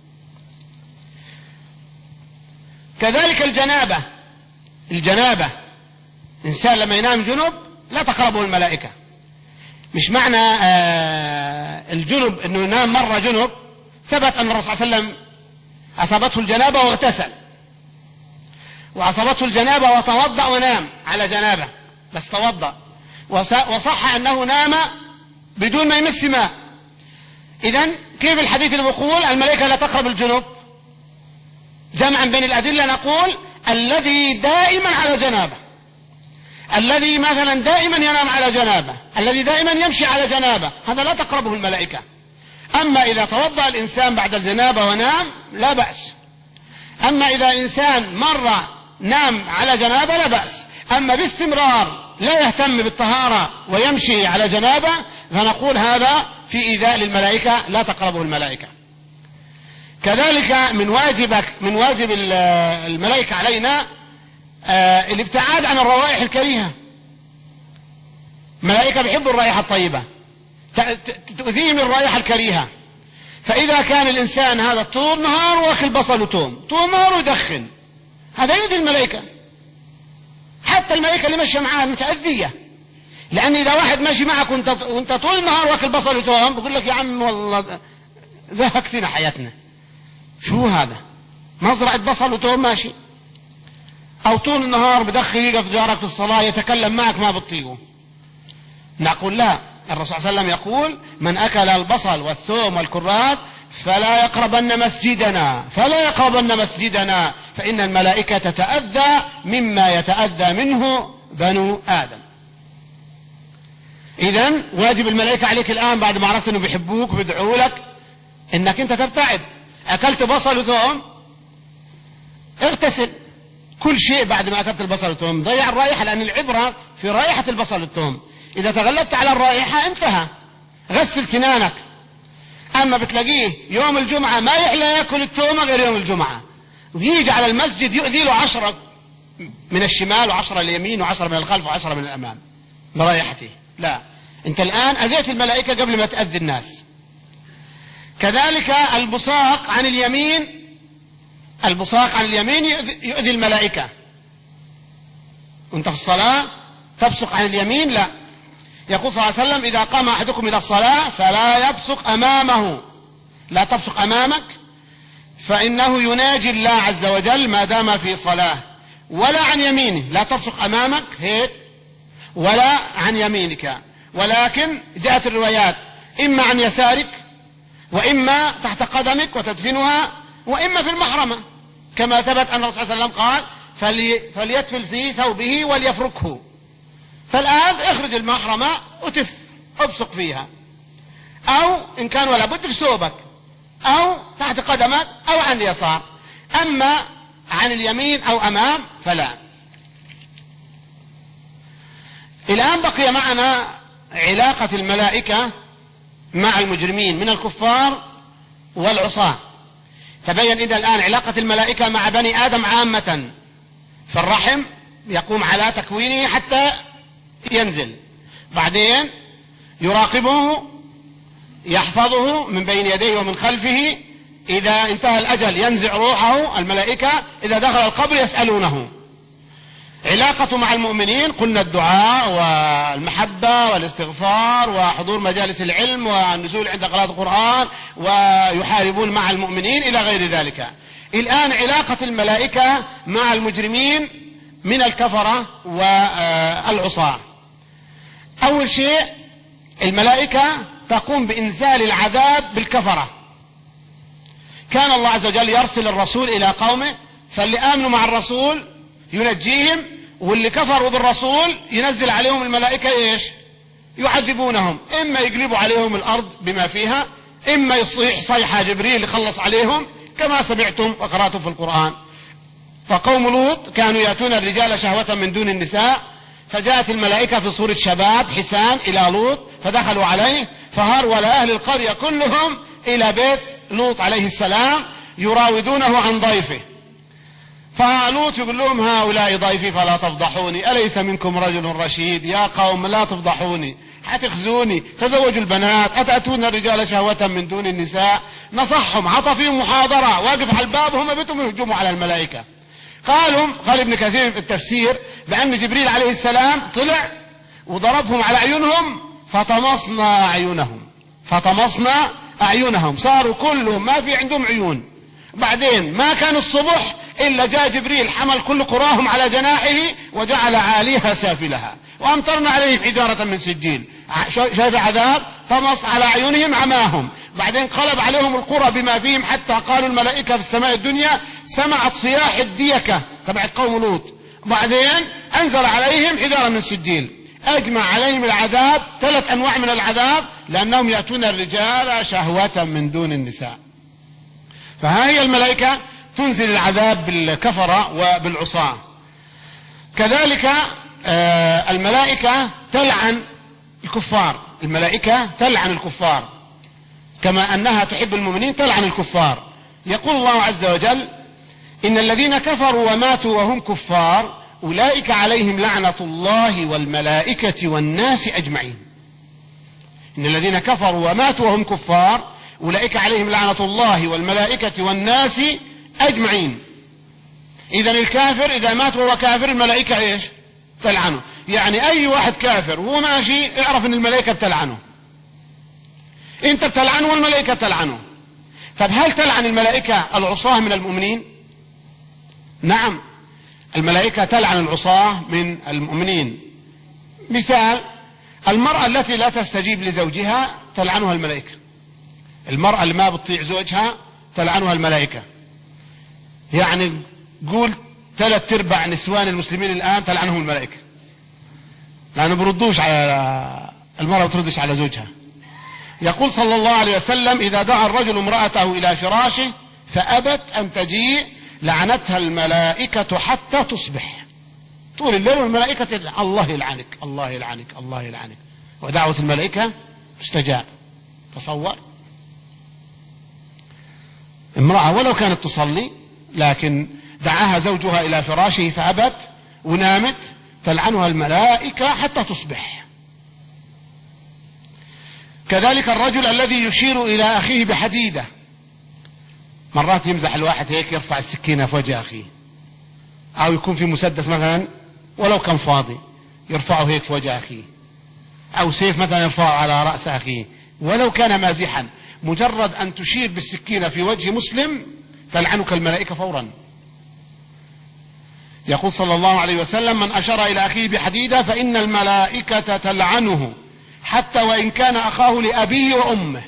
كذلك الجنابة. الجنابة الإنسان لما ينام جنب لا تقربه الملائكة. مش معنى آه الجنب أنه ينام مرة جنب. ثبت أن الرسول صلى الله عليه وسلم أصابته الجنابة واغتسل، وأصابته الجنابة وتوضأ ونام على جنابه، بس توضأ، وصح أنه نام بدون ما يمس ماء. إذن كيف الحديث اللي بيقول الملائكة لا تقرب الجنوب؟ جمعا بين الأدلة نقول الذي دائما على جنابه، الذي مثلا دائما ينام على جنابه، الذي دائما يمشي على جنابه، هذا لا تقربه الملائكة. أما إذا توضأ الإنسان بعد الجنابة ونام لا بأس. أما إذا إنسان مرة نام على جنابة لا بأس. أما باستمرار لا يهتم بالطهارة ويمشي على جنابة فنقول هذا في إيذاء للملائكة، لا تقربه الملائكة. كذلك من واجبك من واجب الملائكة علينا الابتعاد عن الروائح الكريهة. الملائكة بيحبوا الرائحة الطيبة، تؤذيهم الرائحة الكريهة. فإذا كان الإنسان هذا طول نهار واكل بصل وتوم، طول نهار يدخن، هذا يؤذي الملائكة. حتى الملائكة اللي ماشية معاه متأذية، لأن إذا واحد ماشي معك وانت, وانت طول النهار واكل بصل وتوم بقول لك يا عم والله زهقتنا حياتنا، شو هذا؟ مزرعة بصل وتوم ماشي. أو طول النهار بدخل يقف جارك في الصلاة يتكلم معك ما بتطيقه. نقول لا، الرسول صلى الله عليه وسلم يقول من أكل البصل والثوم والكرات فلا يقربن مسجدنا فلا يقربن مسجدنا فإن الملائكة تتأذى مما يتأذى منه بنو آدم. إذن واجب الملائكة عليك الآن بعد ما عرفت أنه بيحبوك وبيدعوا لك إنك أنت تبتعد. أكلت بصل وثوم اغتسل، كل شيء بعد ما أكلت البصل والثوم، ضيع الرائحة، لأن العبرة في رائحة البصل والثوم. إذا تغلبت على الرائحة انتهى، غسل سنانك. أما بتلاقيه يوم الجمعة ما يحلى يأكل الثومة غير يوم الجمعة، ويجي على المسجد يؤذي له عشرة من الشمال وعشرة اليمين وعشرة من الخلف وعشرة من الأمام برائحته. لا، أنت الآن أذيت الملائكة قبل ما تأذي الناس. كذلك البصاق عن اليمين البصاق عن اليمين يؤذي الملائكة. وانت في الصلاة تبصق عن اليمين؟ لا. يقول صلى الله عليه وسلم إذا قام أحدكم إلى الصلاة فلا يبصق أمامه، لا تبصق أمامك، فإنه يناجي الله عز وجل ما دام في صلاة. ولا عن يمينه، لا تبصق أمامك هيك ولا عن يمينك، ولكن جاءت الروايات إما عن يسارك وإما تحت قدمك وتدفنها، وإما في المحرمة، كما ثبت أن الرسول صلى الله عليه وسلم قال فلي فليدفل في ثوبه وليفركه. فالآن اخرج المحرمة وتف ابصق فيها، أو إن كان ولا بد في ثوبك، أو تحت قدمك، أو عن اليسار. أما عن اليمين أو أمام فلا. الآن بقي معنا علاقة الملائكة مع المجرمين من الكفار والعصاة. تبين إذا الآن علاقة الملائكة مع بني آدم عامة في الرحم، يقوم على تكوينه حتى ينزل، بعدين يراقبه يحفظه من بين يديه ومن خلفه، إذا انتهى الأجل ينزع روحه الملائكة، إذا دخل القبر يسألونه. علاقته مع المؤمنين قلنا الدعاء والمحبة والاستغفار وحضور مجالس العلم والنزول عند قراءة القرآن ويحاربون مع المؤمنين إلى غير ذلك. الآن علاقة الملائكة مع المجرمين من الكفرة والعصاة. أول شيء الملائكة تقوم بإنزال العذاب بالكفرة. كان الله عز وجل يرسل الرسول إلى قومه، فاللي آمنوا مع الرسول ينجيهم، واللي كفروا بالرسول ينزل عليهم الملائكة إيش؟ يعذبونهم، إما يقلبوا عليهم الأرض بما فيها، إما يصيح صيحة جبريل يخلص عليهم كما سمعتم وقرأتم في القرآن. فقوم لوط كانوا يأتون الرجال شهوة من دون النساء، فجاءت الملائكة في صورة شباب حسان إلى لوط فدخلوا عليه، فهرول أهل القرية كلهم إلى بيت لوط عليه السلام يراودونه عن ضيفه. فلوط يقول لهم هؤلاء ضيفي فلا تفضحوني، أليس منكم رجل رشيد؟ يا قوم لا تفضحوني، حتخزوني، تزوجوا البنات، أتأتون الرجال شهوة من دون النساء. نصحهم، عطى فيهم محاضرة، واقف على الباب هم بيتهم يهجموا على الملائكة. قالوا قال ابن كثير في التفسير بأن جبريل عليه السلام طلع وضربهم على عيونهم فطمسنا أعينهم، فطمسنا أعينهم، صاروا كلهم ما في عندهم عيون. بعدين ما كان الصبح إلا جاء جبريل حمل كل قراهم على جناحه وجعل عاليها سافلها، وأمطرنا عليهم حجارة من سجيل. شايف عذاب طمس على عيونهم عماهم. بعدين قلب عليهم القرى بما فيهم، حتى قالوا الملائكة في السماء الدنيا سمعت صياح الديكة تبعت قوم لوط. بعدين أنزل عليهم حجارة من سجيل، أجمع عليهم العذاب، ثلاث أنواع من العذاب، لأنهم يأتون الرجال شهوة من دون النساء. فها هي الملائكة تنزل العذاب بالكفرة وبالعصاة. كذلك الملائكة تلعن الكفار، الملائكة تلعن الكفار كما أنها تحب المؤمنين تلعن الكفار. يقول الله عز وجل إن الذين كفروا وماتوا وهم كفار أولئك عليهم لعنة الله والملائكة والناس أجمعين. إن الذين كفروا وماتوا وهم كفار أولئك عليهم لعنة الله والملائكة والناس أجمعين. إذن الكافر إذا مات وهو كافر الملائكة إيش؟ تلعنه. يعني أي واحد كافر وهو ماشي اعرف أن الملائكة بتلعنه، أنت بتلعنه والملائكة بتلعنه. طب هل تلعن الملائكة العصاة من المؤمنين؟ نعم، الملائكة تلعن العصاة من المؤمنين. مثال المرأة التي لا تستجيب لزوجها تلعنها الملائكة، المرأة اللي ما بتطيع زوجها تلعنها الملائكة. يعني قول ثلاث ارباع نسوان المسلمين الآن تلعنهم الملائكة، لأنه بردوش على المرأة بتردش على زوجها. يقول صلى الله عليه وسلم إذا دعا الرجل امرأته إلى فراشه فأبت أن تجيء لعنتها الملائكة حتى تصبح، طول الليل والملائكة تدعى الله يلعنك الله يلعنك الله يلعنك، ودعوة الملائكة استجاب. تصور امرأة ولو كانت تصلي لكن دعاها زوجها إلى فراشه فأبت ونامت تلعنها الملائكة حتى تصبح. كذلك الرجل الذي يشير إلى أخيه بحديدة مرات يمزح الواحد هيك يرفع السكينة في وجه أخيه، أو يكون في مسدس مثلا ولو كان فاضي يرفعه هيك في وجه أخيه، أو سيف مثلا يرفعه على رأس أخيه ولو كان مازحا. مجرد أن تشير بالسكينة في وجه مسلم تلعنك الملائكة فورا. يقول صلى الله عليه وسلم: من أشار إلى أخيه بحديدة فإن الملائكة تلعنه حتى وإن كان أخاه لأبيه وأمه.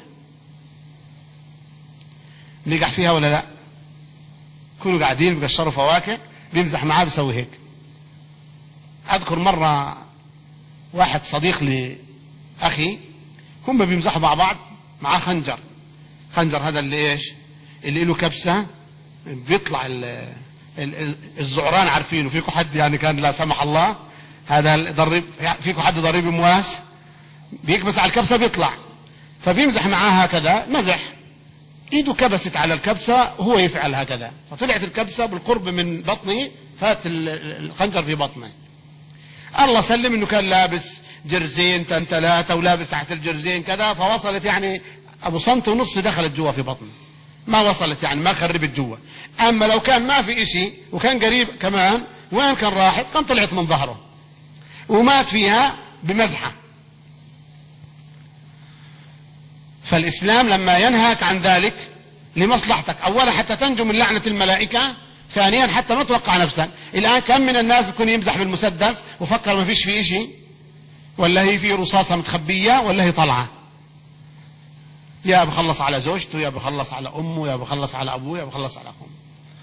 نجح فيها ولا لا؟ كانوا قاعدين بيقشروا فواكه بيمزح معاه بيسوي هيك. أذكر مرة واحد صديق لأخي هم بيمزحوا مع بعض، معاه خنجر. خنجر هذا اللي إيش؟ اللي له كبسة بيطلع الزعران، عارفينه. فيكم حد يعني كان لا سمح الله هذا ضرب، فيكم حد ضريب مواس بيكبس على الكبسة بيطلع، فبيمزح معاه هكذا مزح، ايده كبست على الكبسة وهو يفعل هكذا، فطلعت الكبسة بالقرب من بطنه، فات الخنجر في بطنه. الله سلم انه كان لابس جرزين تن ثلاثة ولابس تحت الجرزين كذا، فوصلت يعني ابو سنت ونص دخلت جوا في بطنه، ما وصلت يعني ما خربت جوا. اما لو كان ما في اشي وكان قريب كمان وين كان راحت؟ كان طلعت من ظهره ومات فيها بمزحة. فالإسلام لما ينهاك عن ذلك لمصلحتك، أولا حتى تنجو من لعنة الملائكة، ثانيا حتى ما توقع نفسك. الآن كم من الناس يكون يمزح بالمسدس وفكر ما فيش فيه شيء، ولا هي في رصاصة متخبية ولا هي طلعة، يا بخلص على زوجته يا بخلص على أمه يا بخلص على أبوه يا بخلص على أخوه،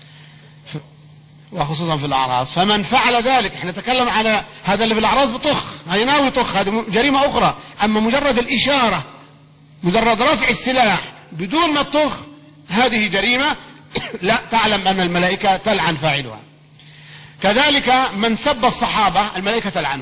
وخصوصا في الأعراض. فمن فعل ذلك، احنا نتكلم على هذا اللي في الأعراض بطخ، هي ناوي طخ، هذه جريمة أخرى. أما مجرد الإشارة، مجرد رفع السلاح بدون ما تطخ، هذه جريمة لا تعلم أن الملائكة تلعن فاعلها. كذلك من سب الصحابة الملائكة تلعنه.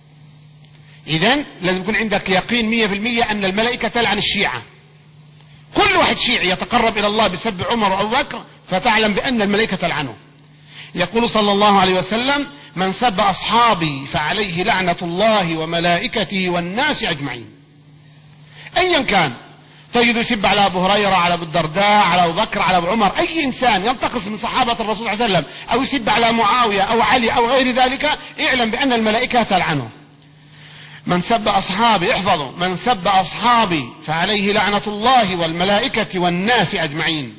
إذن لازم يكون عندك يقين مية بالمية أن الملائكة تلعن الشيعة. كل واحد شيعي يتقرب إلى الله بسب عمر أو بكر فتعلم بأن الملائكة تلعنه. يقول صلى الله عليه وسلم: من سب أصحابي فعليه لعنة الله وملائكته والناس أجمعين. أيا كان، تجد يسب على أبو هريرة، على أبو الدرداء، على أبو بكر، على أبو عمر، أي إنسان ينتقص من صحابة الرسول صلى الله عليه وسلم، أو يسب على معاوية أو علي أو غير ذلك، اعلم بأن الملائكة تلعنه. من سب أصحابي، احفظوا، من سب أصحابي فعليه لعنة الله والملائكة والناس أجمعين.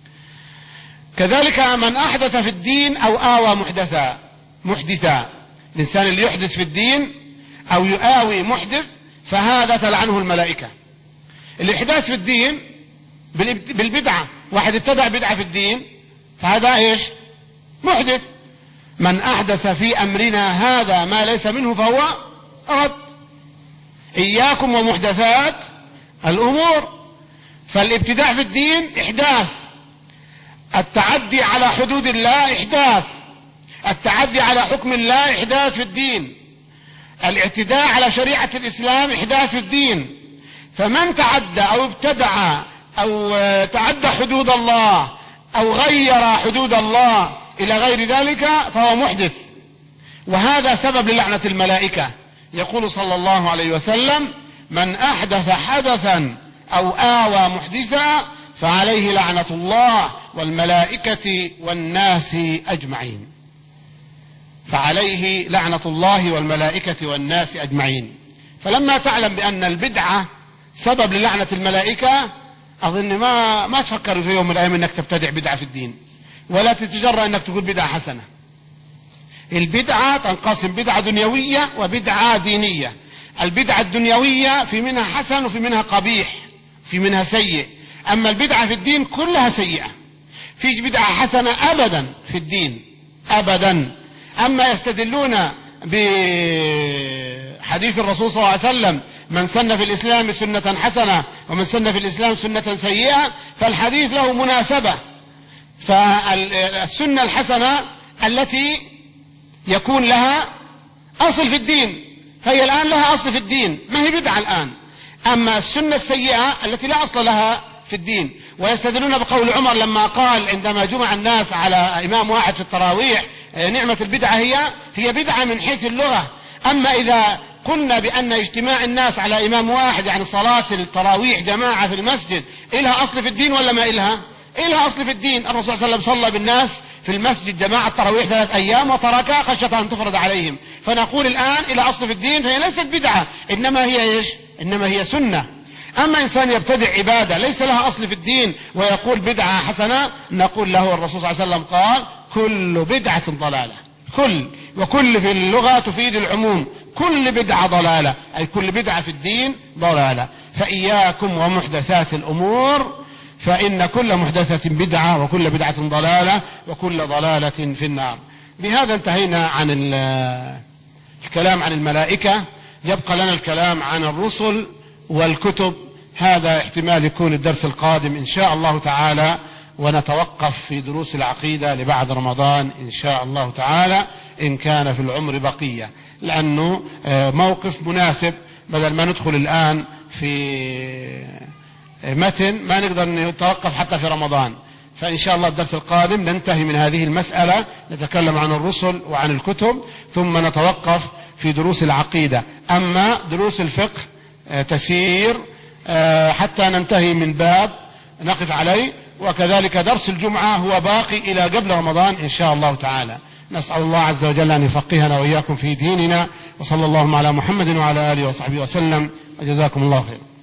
كذلك من أحدث في الدين أو آوى محدثا محدثا الإنسان اللي يحدث في الدين أو يآوي محدث فهذا تلعنه الملائكة. الإحداث في الدين بالبدعة، واحد ابتدع بدعة في الدين فهذا إيش؟ محدث. من أحدث في أمرنا هذا ما ليس منه فهو رد. إياكم ومحدثات الأمور. فالابتداع في الدين إحداث، التعدي على حدود الله إحداث، التعدي على حكم الله إحداث في الدين، الاعتداء على شريعة الإسلام إحداث في الدين. فمن تعدى أو ابتدع أو تعدى حدود الله أو غير حدود الله إلى غير ذلك فهو محدث، وهذا سبب للعنة الملائكة. يقول صلى الله عليه وسلم: من أحدث حدثا أو آوى محدثا فعليه لعنة الله والملائكة والناس أجمعين. فعليه لعنة الله والملائكة والناس أجمعين. فلما تعلم بأن البدعة سبب للعنة الملائكة، أظن ما ما تفكر في يوم من الأيام أنك تبتدع بدعة في الدين، ولا تتجرأ أنك تقول بدعة حسنة. البدعة تنقسم بدعة دنيوية وبدعة دينية. البدعة الدنيوية في منها حسن وفي منها قبيح، في منها سيء. أما البدعة في الدين كلها سيئة. فيش بدعة حسنة أبدا في الدين أبدا. أما يستدلون بحديث الرسول صلى الله عليه وسلم: من سن في الإسلام سنة حسنة ومن سن في الإسلام سنة سيئة، فالحديث له مناسبة. فالسنة الحسنة التي يكون لها أصل في الدين، فهي الآن لها أصل في الدين، ما هي بدعة الآن. أما السنة السيئة التي لا أصل لها في الدين. ويستدلون بقول عمر لما قال عندما جمع الناس على إمام واحد في التراويح: نعمة البدعة هي هي بدعة من حيث اللغة. أما إذا قلنا بأن اجتماع الناس على إمام واحد، يعني صلاة التراويح جماعة في المسجد، إلها أصل في الدين ولا ما إلها؟ إيه لها أصل في الدين؟ الرسول صلى الله عليه وسلم صلى بالناس في المسجد جماعة التراويح ثلاث أيام وتركها خشية أن تفرض عليهم. فنقول الآن إلى أصل في الدين، فهي ليست بدعة، إنما هي إيش؟ إنما هي سنة. أما إنسان يبتدع عبادة ليس لها أصل في الدين ويقول بدعة حسنة، نقول له الرسول صلى الله عليه وسلم قال كل بدعة ضلالة. كل، وكل في اللغة تفيد العموم، كل بدعة ضلالة، أي كل بدعة في الدين ضلالة. فإياكم ومحدثات الأمور، فإن كل محدثة بدعة وكل بدعة ضلالة وكل ضلالة في النار. بهذا انتهينا عن الكلام عن الملائكة. يبقى لنا الكلام عن الرسل والكتب، هذا احتمال يكون الدرس القادم إن شاء الله تعالى، ونتوقف في دروس العقيدة لبعد رمضان إن شاء الله تعالى إن كان في العمر بقية، لأنه موقف مناسب، بدل ما ندخل الآن في متن ما نقدر نتوقف حتى في رمضان. فإن شاء الله الدرس القادم ننتهي من هذه المسألة، نتكلم عن الرسل وعن الكتب، ثم نتوقف في دروس العقيدة. أما دروس الفقه تسير حتى ننتهي من باب نقف عليه، وكذلك درس الجمعة هو باقي إلى قبل رمضان إن شاء الله تعالى. نسأل الله عز وجل أن يفقهنا وإياكم في ديننا، وصلى الله على محمد وعلى آله وصحبه وسلم، وجزاكم الله خير.